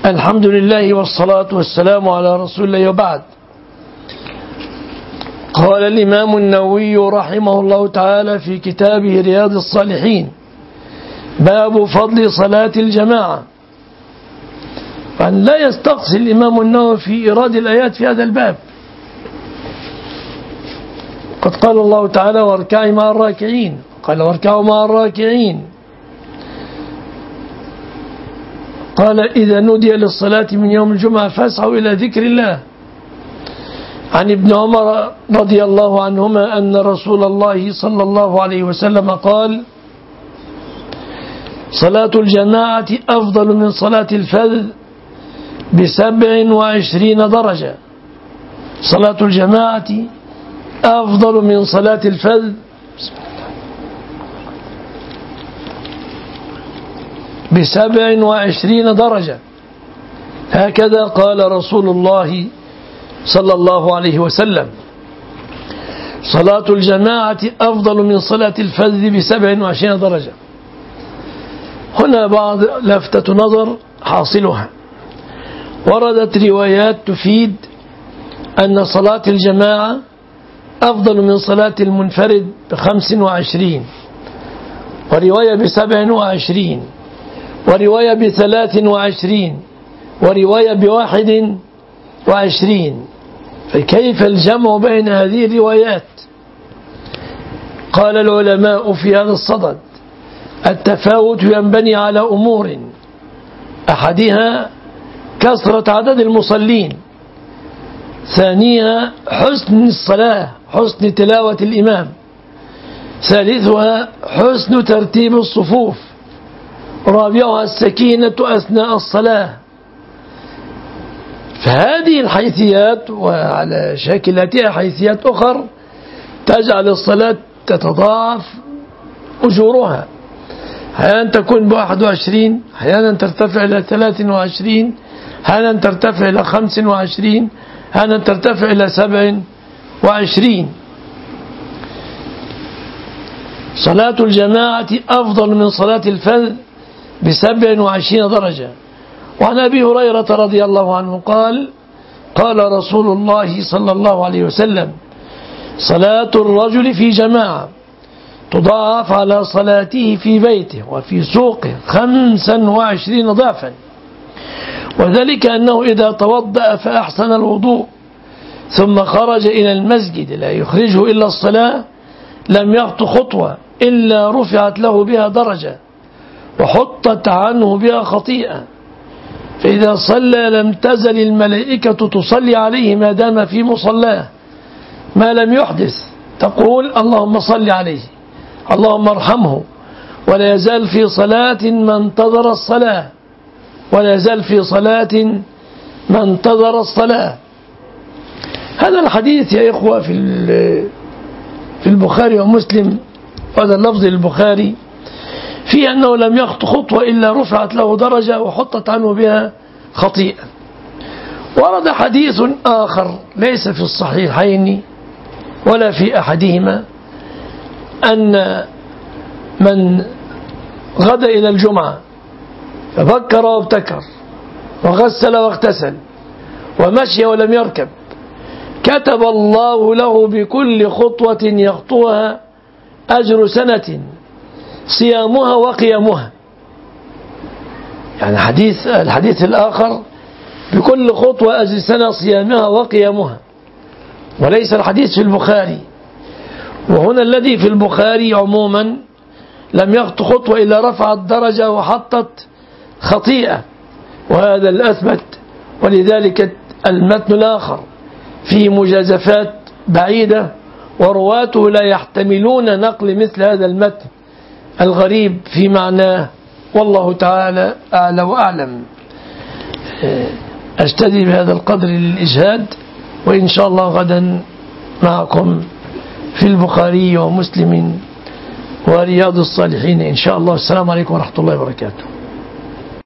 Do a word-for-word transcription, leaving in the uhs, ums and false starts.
الحمد لله والصلاة والسلام على رسول الله وبعد. قال الإمام النووي رحمه الله تعالى في كتابه رياض الصالحين: باب فضل صلاة الجماعة. فأن لا يستقصي الإمام النووي في إيراد الآيات في هذا الباب. قد قال الله تعالى: واركعوا مع الراكعين. قال: واركعوا مع الراكعين. قال: إذا نودي للصلاة من يوم الجمعة فاسعوا إلى ذكر الله. عن ابن عمر رضي الله عنهما أن رسول الله صلى الله عليه وسلم قال: صلاة الجماعة أفضل من صلاة الفذ بسبع وعشرين درجة. صلاة الجماعة أفضل من صلاة الفذ بسبع وعشرين درجة. هكذا قال رسول الله صلى الله عليه وسلم: صلاة الجماعة أفضل من صلاة الفذ بسبع وعشرين درجة. هنا بعض لفتة نظر حاصلها: وردت روايات تفيد أن صلاة الجماعة أفضل من صلاة المنفرد بخمس وعشرين، ورواية بسبع وعشرين، ورواية بثلاث وعشرين، ورواية بواحد وعشرين. فكيف الجمع بين هذه الروايات؟ قال العلماء في هذا الصدد: التفاوت ينبني على أمور: أحدها كثرة عدد المصلين، ثانيها حسن الصلاة، حسن تلاوة الإمام، ثالثها حسن ترتيب الصفوف، رابعها السكينة أثناء الصلاة. فهذه الحيثيات وعلى شاكلتها حيثيات أخر تجعل الصلاة تتضاعف أجورها، أحيانا تكون بواحد وعشرين، أحيانا ترتفع إلى ثلاث وعشرين، أحيانا ترتفع إلى خمس وعشرين، أحيانا ترتفع إلى سبع وعشرين. صلاة الجماعة أفضل من صلاة الفذ بسبع وعشرين درجة. وعن أبي هريرة رضي الله عنه قال: قال رسول الله صلى الله عليه وسلم: صلاة الرجل في جماعة تضاعف على صلاته في بيته وفي سوقه خمسا وعشرين ضعفا، وذلك أنه إذا توضأ فأحسن الوضوء ثم خرج إلى المسجد لا يخرجه إلا الصلاة لم يخط خطوة إلا رفعت له بها درجة وحطت عنه بها خطيئة، فإذا صلى لم تزل الملائكة تصلي عليه ما دام في مصلاه ما لم يحدث، تقول: اللهم صل عليه، اللهم ارحمه، ولا يزال في صلاة ما انتظر الصلاة، ولا يزال في صلاة ما انتظر الصلاة. هذا الحديث يا إخوة في في البخاري ومسلم، وهذا اللفظ للبخاري، في أنه لم يخط خطوة إلا رفعت له درجة وحطت عنه بها خطيئة. ورد حديث آخر ليس في الصحيحين ولا في أحدهما أن من غدا إلى الجمعة ففكر وابتكر وغسل واغتسل ومشي ولم يركب كتب الله له بكل خطوة يخطوها أجر سنة صيامها وقيامها. يعني حديث الحديث الآخر بكل خطوة أجر سنة صيامها وقيامها، وليس الحديث في البخاري. وهنا الذي في البخاري عموما لم يخط خطوة إلا رفعت درجة وحطت خطيئة، وهذا الأثبت. ولذلك المتن الآخر فيه مجازفات بعيدة ورواته لا يحتملون نقل مثل هذا المتن الغريب في معناه، والله تعالى أعلى وأعلم. أجتدي بهذا القدر للإجهاد، وإن شاء الله غدا معكم في البخاري ومسلم ورياض الصالحين إن شاء الله. السلام عليكم ورحمة الله وبركاته.